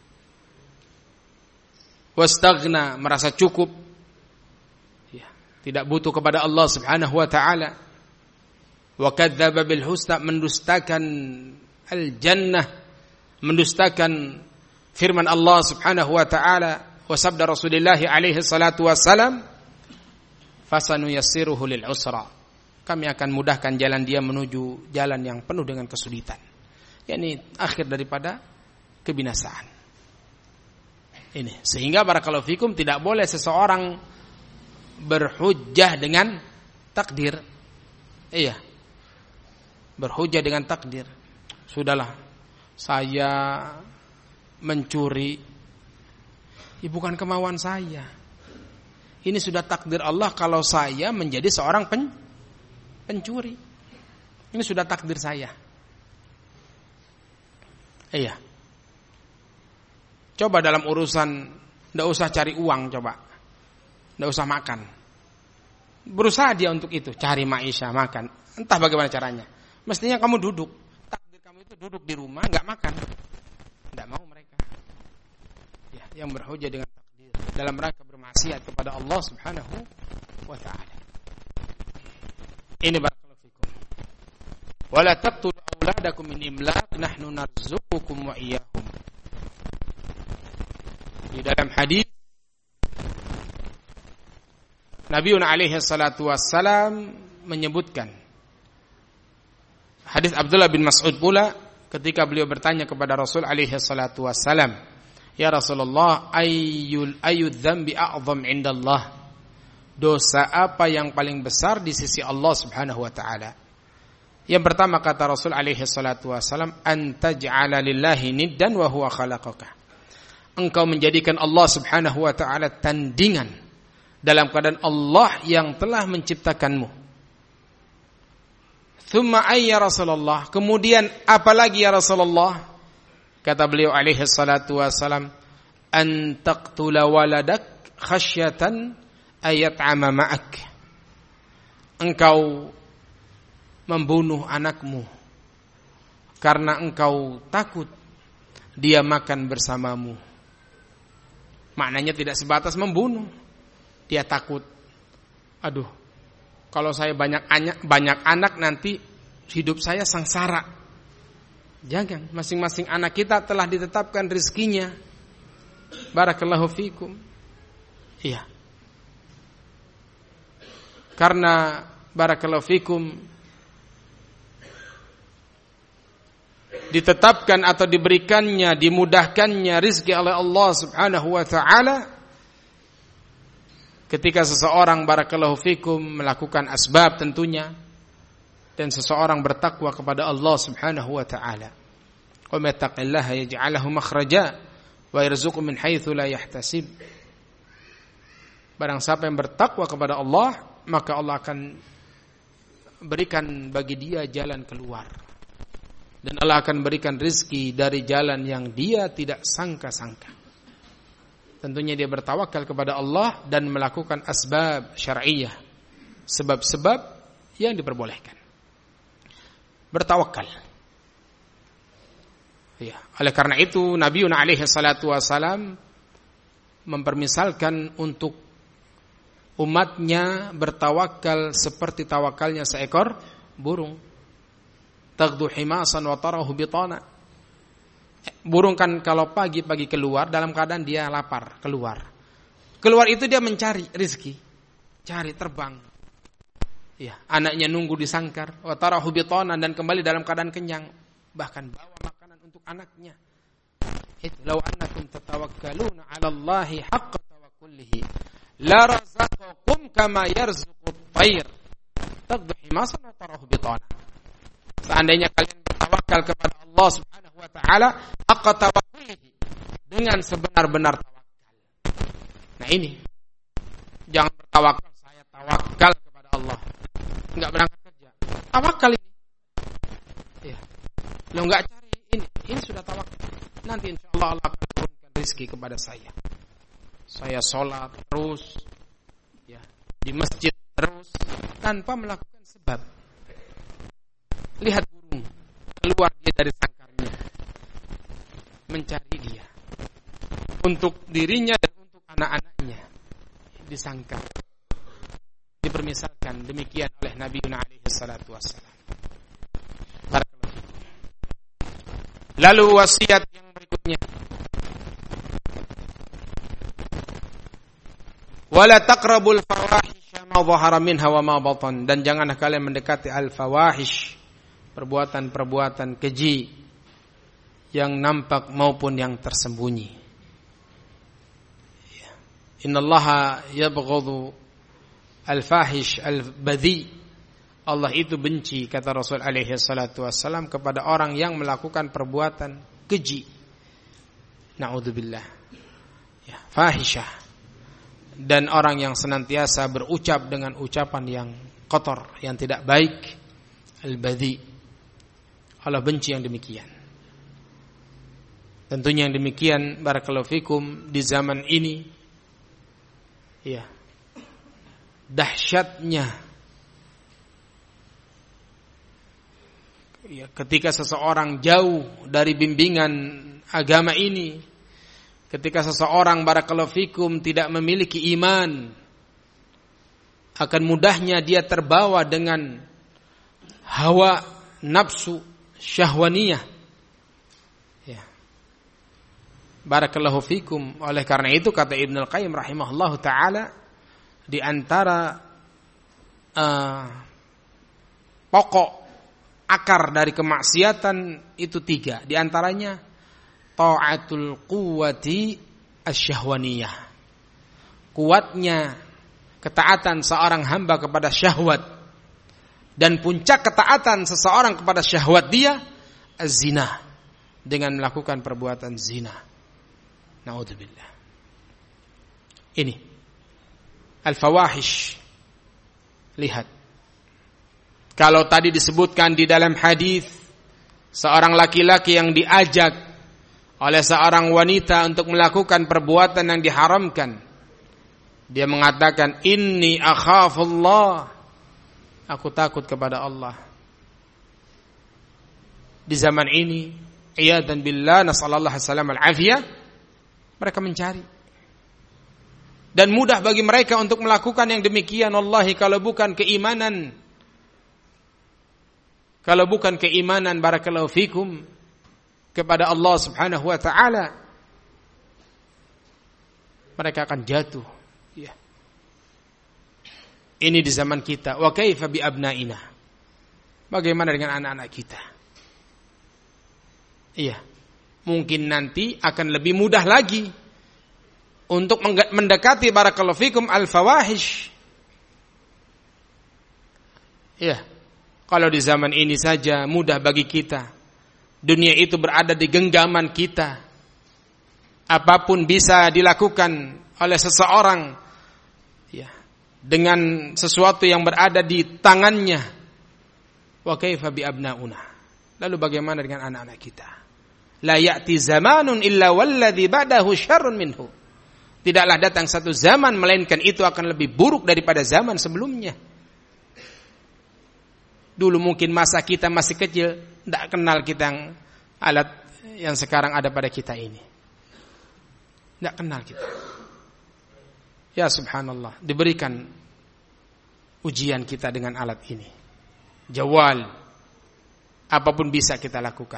wastaghna, merasa cukup, ya, tidak butuh kepada Allah Subhanahu wa taala, wa kadzdzaba bil husna, mendustakan al jannah, mendustakan firman Allah Subhanahu wa taala wa sabda Rasulullah alaihi salatu wassalam, fasanuyassiruhu lil usra, kami akan mudahkan jalan dia menuju jalan yang penuh dengan kesulitan, yakni akhir daripada kebinasaan. Ini sehingga barakallahu fikum tidak boleh seseorang berhujjah dengan takdir. Iya. Berhujjah dengan takdir. Sudahlah, saya mencuri, bukan kemauan saya. Ini sudah takdir Allah kalau saya menjadi seorang pencuri. Ini sudah takdir saya. Iya. Coba dalam urusan, tidak usah cari uang, coba, tidak usah makan, berusaha dia untuk itu, cari maisha, makan, entah bagaimana caranya. Mestinya kamu duduk, takdir kamu itu duduk di rumah, nggak makan, tidak mau mereka. Ya, yang berhujjah dengan takdir dalam rangka bermaksiat kepada Allah Subhanahu wa taala. Ini barakallahu fikum. Wala taqtulu auladakum min imlaq nahnu narzuqukum wa iyyahum. Di dalam hadis Nabi alaihi salatu wassalam menyebutkan, hadis Abdullah bin Mas'ud pula ketika beliau bertanya kepada Rasul alaihi salatu wassalam, "Ya Rasulullah, ayyul dzambi a'zam 'indallah?" Dosa apa yang paling besar di sisi Allah Subhanahu wa taala? Yang pertama kata Rasul alaihi salatu wassalam, "An taj'ala lillahi niddan wa huwa khalaqaka." Engkau menjadikan Allah Subhanahu wa taala tandingan dalam keadaan Allah yang telah menciptakanmu. Thumma ayya Rasulullah, kemudian apalagi ya Rasulullah? Kata beliau alaihi salatu wassalam, an taqtula waladak khasyatan ayat'ama ma'ak. Engkau membunuh anakmu karena engkau takut dia makan bersamamu. Maknanya tidak sebatas membunuh. Dia takut, aduh, kalau saya banyak anak nanti hidup saya sengsara. Jangan, masing-masing anak kita telah ditetapkan rezekinya. Barakallahu fikum. Iya. Karena barakallahu fikum ditetapkan atau diberikannya, dimudahkannya rezeki oleh Allah Subhanahu wa taala. Ketika seseorang barakallahu fikum melakukan asbab tentunya, dan seseorang bertakwa kepada Allah Subhanahu wa taala. Wa may yattaqillaha yaj'al lahu makhraja wa yarzuqhu min haitsu la yahtasib. Barang siapa yang bertakwa kepada Allah, maka Allah akan berikan bagi dia jalan keluar. Dan Allah akan berikan rezeki dari jalan yang dia tidak sangka-sangka. Tentunya dia bertawakal kepada Allah dan melakukan asbab syar'iyyah, sebab-sebab yang diperbolehkan. Bertawakal. Ya, oleh karena itu Nabi alaihi salatu wasalam mempermisalkan untuk umatnya bertawakal seperti tawakalnya seekor burung. Taghdu himasan wa tarahu bitana. Burung kan kalau pagi-pagi keluar dalam keadaan dia lapar, keluar itu dia mencari rezeki, cari terbang. Ya, anaknya nunggu di sangkar, wa tarahu bitana, dan kembali dalam keadaan kenyang, bahkan bawa makanan untuk anaknya. Law annakum tatawakkaluna 'ala Allahi haqqa tawakkulihi la razaqakum kama yarzuqut tayr taghdu himasan wa tarahu bitana. Seandainya kalian bertawakal kepada Allah Subhanahu wa taala haqqa tawakkulihi, dengan sebenar-benar tawakal. Nah ini, jangan bertawakal saya tawakal kepada Allah, enggak berangkat kerja, tawakal ini. Ya. Lo enggak cari ini sudah tawakal. Nanti insyaallah Allah akan turunkan rezeki kepada saya. Saya sholat terus, ya, di masjid terus tanpa melakukan sebab. Lihat burung keluar dia dari sangkarnya, mencari dia untuk dirinya dan untuk anak-anaknya di sangkar. Dipermisalkan demikian oleh Nabi alaihi salatu wassalam. Lalu wasiat yang berikutnya, wala taqrabul fawahisha ma dhahara minha wa ma batan, dan janganlah kalian mendekati al-fawahish, perbuatan-perbuatan keji yang nampak maupun yang tersembunyi. Innallaha yabghadu al-fahish al-badhi. Allah itu benci, kata Rasul alaihi salatu wassalam, kepada orang yang melakukan perbuatan keji. Na'udzubillah. Ya, fahishah. Dan orang yang senantiasa berucap dengan ucapan yang kotor, yang tidak baik, al-badhi. Allah benci yang demikian. Tentunya yang demikian barakallahu fikum di zaman ini, ya, dahsyatnya, ya, ketika seseorang jauh dari bimbingan agama ini, ketika seseorang barakallahu fikum tidak memiliki iman, akan mudahnya dia terbawa dengan hawa nafsu syahwaniyah. Ya. Barakallahu fikum. Oleh karena itu kata Ibnu Al-Qayyim rahimahullahu taala, di antara pokok akar dari kemaksiatan itu 3. Di antaranya ta'atul quwwati asyahwaniyah. Kuatnya ketaatan seorang hamba kepada syahwat, dan puncak ketaatan seseorang kepada syahwat dia az-zina, dengan melakukan perbuatan zina. Naudzubillah. Ini al-fawahish. Lihat, kalau tadi disebutkan di dalam hadis seorang laki-laki yang diajak oleh seorang wanita untuk melakukan perbuatan yang diharamkan, dia mengatakan, inni akhafullah, aku takut kepada Allah. Di zaman ini, iyadan billah, nasallallahu alaihi wasallam al-afiyah, mereka mencari. Dan mudah bagi mereka untuk melakukan yang demikian. Wallahi, kalau bukan keimanan, barakallahu fikum, kepada Allah subhanahu wa ta'ala, mereka akan jatuh. Ya. Ini di zaman kita. Wa kaifa bi abnaina? Bagaimana dengan anak-anak kita? Iya. Mungkin nanti akan lebih mudah lagi untuk mendekati barakallahu fikum al-fawahish. Iya. Kalau di zaman ini saja mudah bagi kita. Dunia itu berada di genggaman kita. Apapun bisa dilakukan oleh seseorang, ya, dengan sesuatu yang berada di tangannya. Wa kaifa bi abnauna? Lalu bagaimana dengan anak-anak kita? La ya'ti zamanun illa walladhi ba'dahu syarrun minhu. Tidaklah datang satu zaman melainkan itu akan lebih buruk daripada zaman sebelumnya. Dulu mungkin masa kita masih kecil, tidak kenal kita yang alat yang sekarang ada pada kita ini. Tidak kenal kita. Ya subhanallah, diberikan ujian kita dengan alat ini. Jawal, apapun bisa kita lakukan.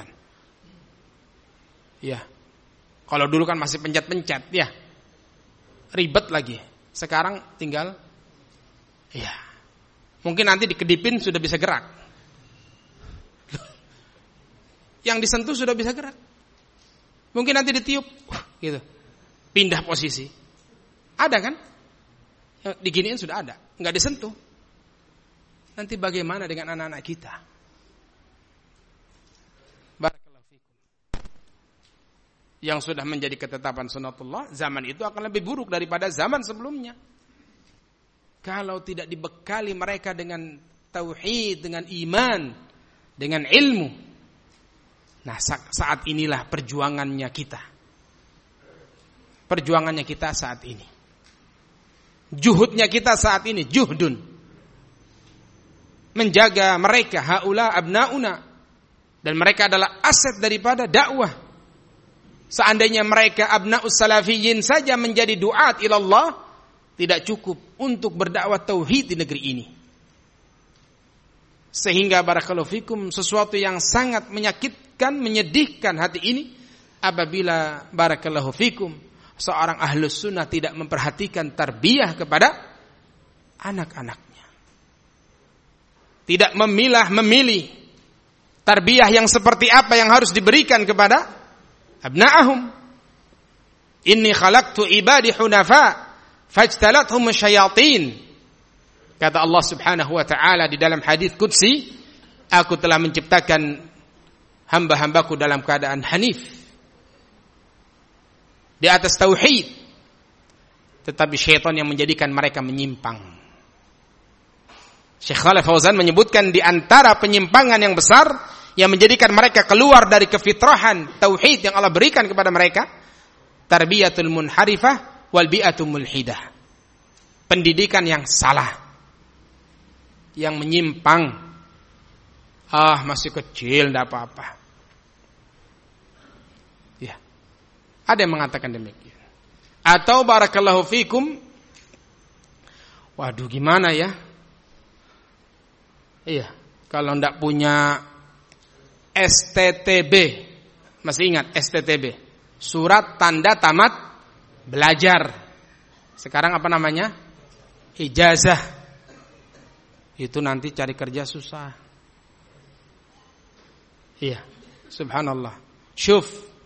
Ya, kalau dulu kan masih pencet-pencet, ya, ribet lagi. Sekarang tinggal, ya, mungkin nanti dikedipin sudah bisa gerak. Yang disentuh sudah bisa gerak. Mungkin nanti ditiup, gitu, pindah posisi. Ada kan? Yang diginiin sudah ada, nggak disentuh. Nanti bagaimana dengan anak-anak kita? Barakallahu fikum. Yang sudah menjadi ketetapan sunnatullah, zaman itu akan lebih buruk daripada zaman sebelumnya. Kalau tidak dibekali mereka dengan tauhid, dengan iman, dengan ilmu. Nah, saat inilah perjuangannya kita. Perjuangannya kita saat ini. Juhudnya kita saat ini, juhdun. Menjaga mereka, haula abnauna. Dan mereka adalah aset daripada dakwah. Seandainya mereka abnaus salafiyyin saja menjadi duat ilallah, tidak cukup untuk berdakwah tauhid di negeri ini. Sehingga barakallahu fikum, sesuatu yang sangat menyakitkan, menyedihkan hati ini apabila barakallahu fikum seorang ahlus sunnah tidak memperhatikan tarbiyah kepada anak-anaknya. Tidak memilih tarbiyah yang seperti apa yang harus diberikan kepada abna'ahum. Inni khalaqtu ibadi hunafa fajtalathum syayatin. Kata Allah subhanahu wa ta'ala di dalam hadis qudsi, aku telah menciptakan hamba-hambaku dalam keadaan hanif, di atas tauhid, tetapi syaitan yang menjadikan mereka menyimpang. Syekh Shalih Fauzan menyebutkan di antara penyimpangan yang besar yang menjadikan mereka keluar dari kefitrahan tauhid yang Allah berikan kepada mereka, tarbiyatul munharifah wal bi'atul mulhidah. Pendidikan yang salah, yang menyimpang. Masih kecil, tidak apa-apa. Ya, ada yang mengatakan demikian. Atau barakallahu fikum, waduh gimana ya? Iya, Kalau ndak punya STTB, masih ingat STTB? Surat tanda tamat belajar. Sekarang apa namanya? Ijazah. Itu nanti cari kerja susah. Iya, subhanallah. Syuf,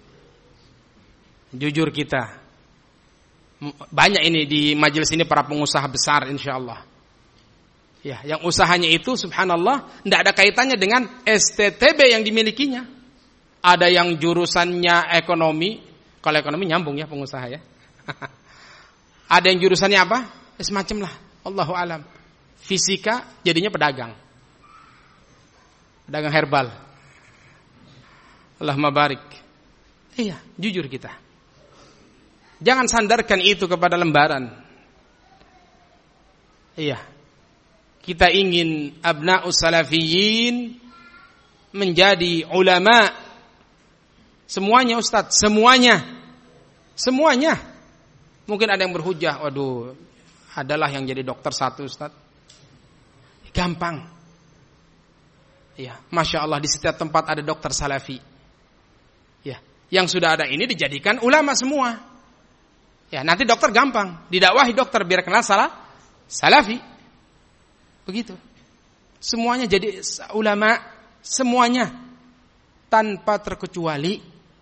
jujur kita, banyak ini di majelis ini para pengusaha besar insyaallah. Ya, yang usahanya itu subhanallah tidak ada kaitannya dengan STTB yang dimilikinya. Ada yang jurusannya ekonomi, kalau ekonomi nyambung ya pengusaha ya. Ada yang jurusannya apa? Semacam lah, Allahu alam. Fisika jadinya pedagang. Pedagang herbal. Allahumma barik. Iya, jujur kita. Jangan sandarkan itu kepada lembaran. Iya. Kita ingin abna'us salafiyyin menjadi ulama. Semuanya Ustaz, semuanya. Semuanya. Mungkin ada yang berhujah, waduh, adalah yang jadi dokter satu Ustaz. Gampang. Ya, Masya Allah di setiap tempat ada dokter salafi. Ya, yang sudah ada ini dijadikan ulama semua. Ya, nanti dokter gampang, didakwahi dokter biar kenal salafi. Begitu. Semuanya jadi ulama, semuanya tanpa terkecuali.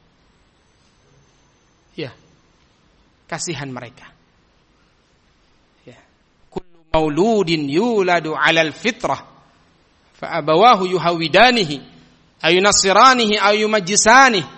Ya. Kasihan mereka. Ya. Kullu mauludin yuladu 'alal fitrah fa abawahu yuhawidanihi ayunassiranihi ayumajjisanihi.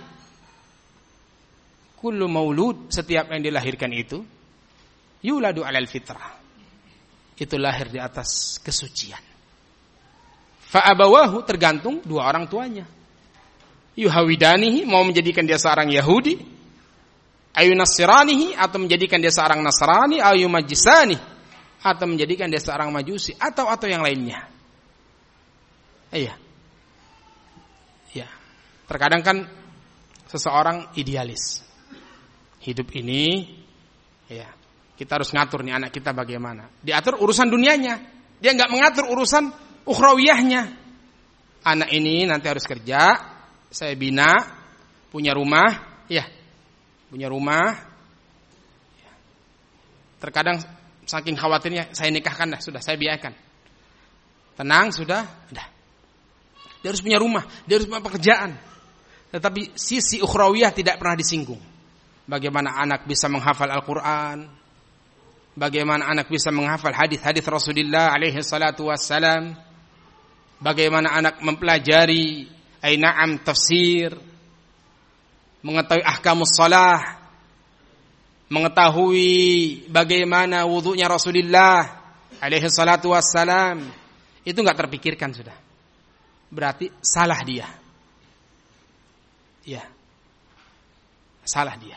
Kullu maulud, setiap yang dilahirkan itu yuladu 'alal fitrah. Itu lahir di atas kesucian. Fa'abawahu, tergantung dua orang tuanya. Yuhawidanihi, mau menjadikan dia seorang Yahudi, ayunassiranihi, atau menjadikan dia seorang Nasrani, ayumajjisani, atau menjadikan dia seorang Majusi, atau yang lainnya. Iya. Ya. Terkadang kan seseorang idealis. Hidup ini, ya, kita harus ngatur nih anak kita bagaimana. Diatur urusan dunianya. Dia enggak mengatur urusan ukhrawiyahnya. Anak ini nanti harus kerja, saya bina, punya rumah, ya. Punya rumah. Ya. Terkadang saking khawatirnya, saya nikahkan dah, sudah saya biarkan. Tenang sudah, dah. Dia harus punya rumah, dia harus punya pekerjaan. Tetapi sisi ukhrawiyah tidak pernah disinggung. Bagaimana anak bisa menghafal Al-Quran, bagaimana anak bisa menghafal hadis-hadis Rasulullah alaihi salatu wassalam, bagaimana anak mempelajari aina'am tafsir, mengetahui ahkamus shalah, mengetahui bagaimana wudunya Rasulullah alaihi salatu wassalam. Itu enggak terpikirkan sudah. Berarti salah dia. Ya. Salah dia.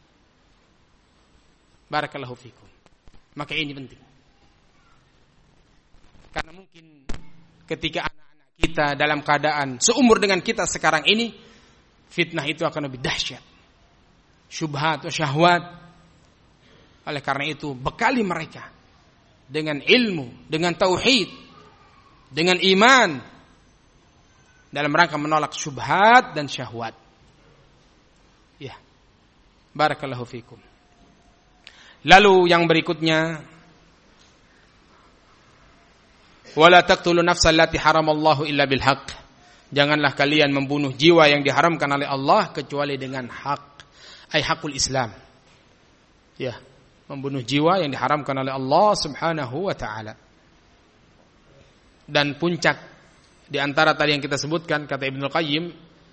Barakallahu fikum. Maka ini penting. Karena mungkin ketika anak-anak kita dalam keadaan seumur dengan kita sekarang ini, fitnah itu akan lebih dahsyat. Syubhat atau syahwat. Oleh karena itu, bekali mereka dengan ilmu, dengan tauhid, dengan iman dalam rangka menolak syubhat dan syahwat. Ya. Barakallahu fikum. Lalu yang berikutnya, wala taqtulu nafsal lati haramallahu illa bil haqq. Janganlah kalian membunuh jiwa yang diharamkan oleh Allah kecuali dengan hak, ai hakul Islam. Ya, membunuh jiwa yang diharamkan oleh Allah Subhanahu wa taala. Dan puncak di antara tadi yang kita sebutkan, kata Ibnu Qayyim,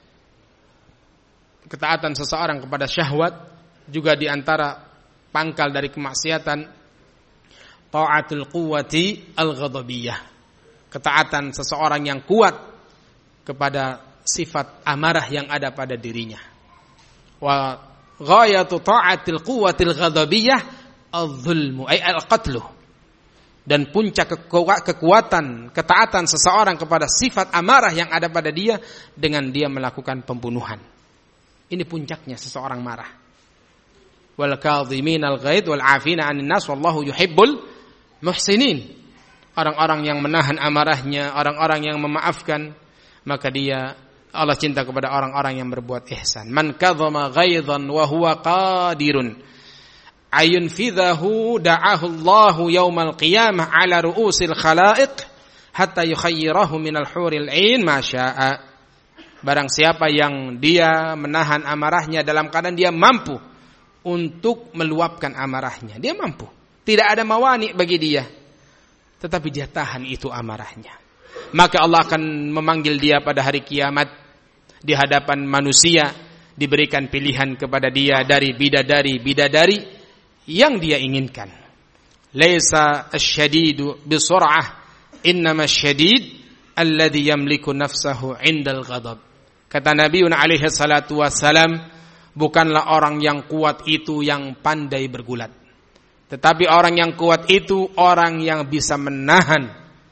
ketaatan seseorang kepada syahwat juga di antara pangkal dari kemaksiatan, ta'atul quwwati al-ghadabiyah. Ketaatan seseorang yang kuat kepada sifat amarah yang ada pada dirinya. Wa ghayatu ta'atil quwwati al-ghadabiyah adh-dhulmu ay al-qatlu. Dan puncak kekuatan ketaatan seseorang kepada sifat amarah yang ada pada dia dengan dia melakukan pembunuhan. Ini puncaknya seseorang marah. Wal kadhimin al ghaidh wal 'afina 'anil nas wallahu yuhibbul muhsinin. orang-orang yang menahan amarahnya, orang-orang yang memaafkan, maka Allah cinta kepada orang-orang yang berbuat ihsan. Man kadzama ghaidhan wa huwa qadirun ayunfidhahu da'ahu Allahu yaumal qiyamah ala ru'usil khalaiq hatta yukhayyirahu minal huril 'ain ma syaa. Barang siapa yang dia menahan amarahnya dalam keadaan dia mampu untuk meluapkan amarahnya, dia mampu, tidak ada mawani bagi dia, tetapi dia tahan itu amarahnya, maka Allah akan memanggil dia pada hari kiamat di hadapan manusia, diberikan pilihan kepada dia dari bidadari yang dia inginkan. Laisa asy-syadidu bisur'ah, innama asy-syadid alladhi yamliku nafsahu 'indal ghadab. Kata Nabi alaihi salatu wassalam, bukanlah orang yang kuat itu yang pandai bergulat, tetapi orang yang kuat itu orang yang bisa menahan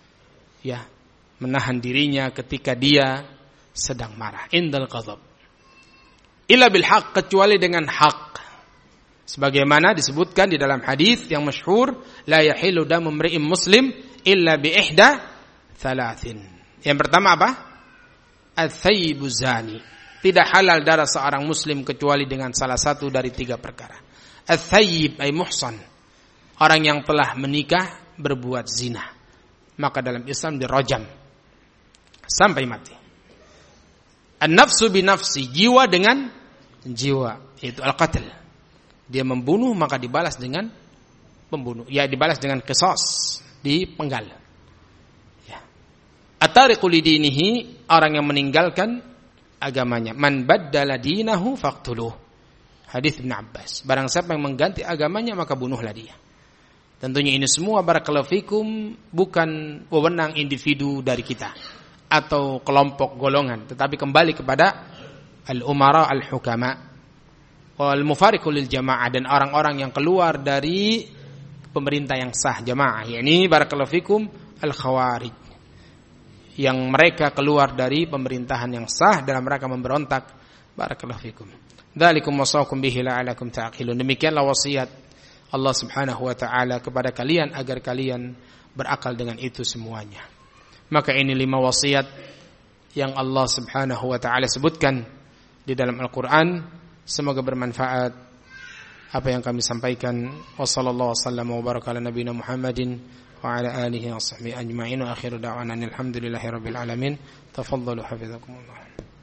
dirinya ketika dia sedang marah, indal ghadab. Illa bil haqq, kecuali dengan hak. Sebagaimana disebutkan di dalam hadis yang masyhur, la yahillu damu imri'in muslim illa bi ihda thalathin. Yang pertama apa? Al-thayyibu zani. Tidak halal darah seorang muslim kecuali dengan salah satu dari 3 perkara. Al-thayyib ay muhsan, orang yang telah menikah berbuat zina, maka dalam Islam dirajam sampai mati. An-nafsu binafsi, jiwa dengan jiwa, yaitu al-qatl. Dia membunuh maka dibalas dengan pembunuh, dibalas dengan qisas, dipenggal. At-tariqu lidinihi, orang yang meninggalkan agamanya. Man baddala dinahu faqtuluh. Hadis Ibnu Abbas. Barang siapa yang mengganti agamanya maka bunuhlah dia. Tentunya ini semua barakallahu fikum bukan wewenang individu dari kita atau kelompok golongan, tetapi kembali kepada al-umara al-hukama wal mufariqu lil jamaah, dan orang-orang yang keluar dari pemerintah yang sah jamaah, yakni barakallahu fikum al-khawarij, yang mereka keluar dari pemerintahan yang sah dalam rangka memberontak. Barakallahu fikum. Dzalikum wasaqum bihi la'alakum ta'qilun. Demikianlah wasiat Allah Subhanahu wa taala kepada kalian agar kalian berakal dengan itu semuanya. Maka ini 5 wasiat yang Allah Subhanahu wa taala sebutkan di dalam Al-Qur'an. Semoga bermanfaat apa yang kami sampaikan. Wassallallahu wasallam wa baraka ala nabiyina Muhammadin wa ala alihi wa sahbihi ajma'in wa akhiru da'wana alhamdulillahi rabbil alamin. Tafaddalu hafizakumullah.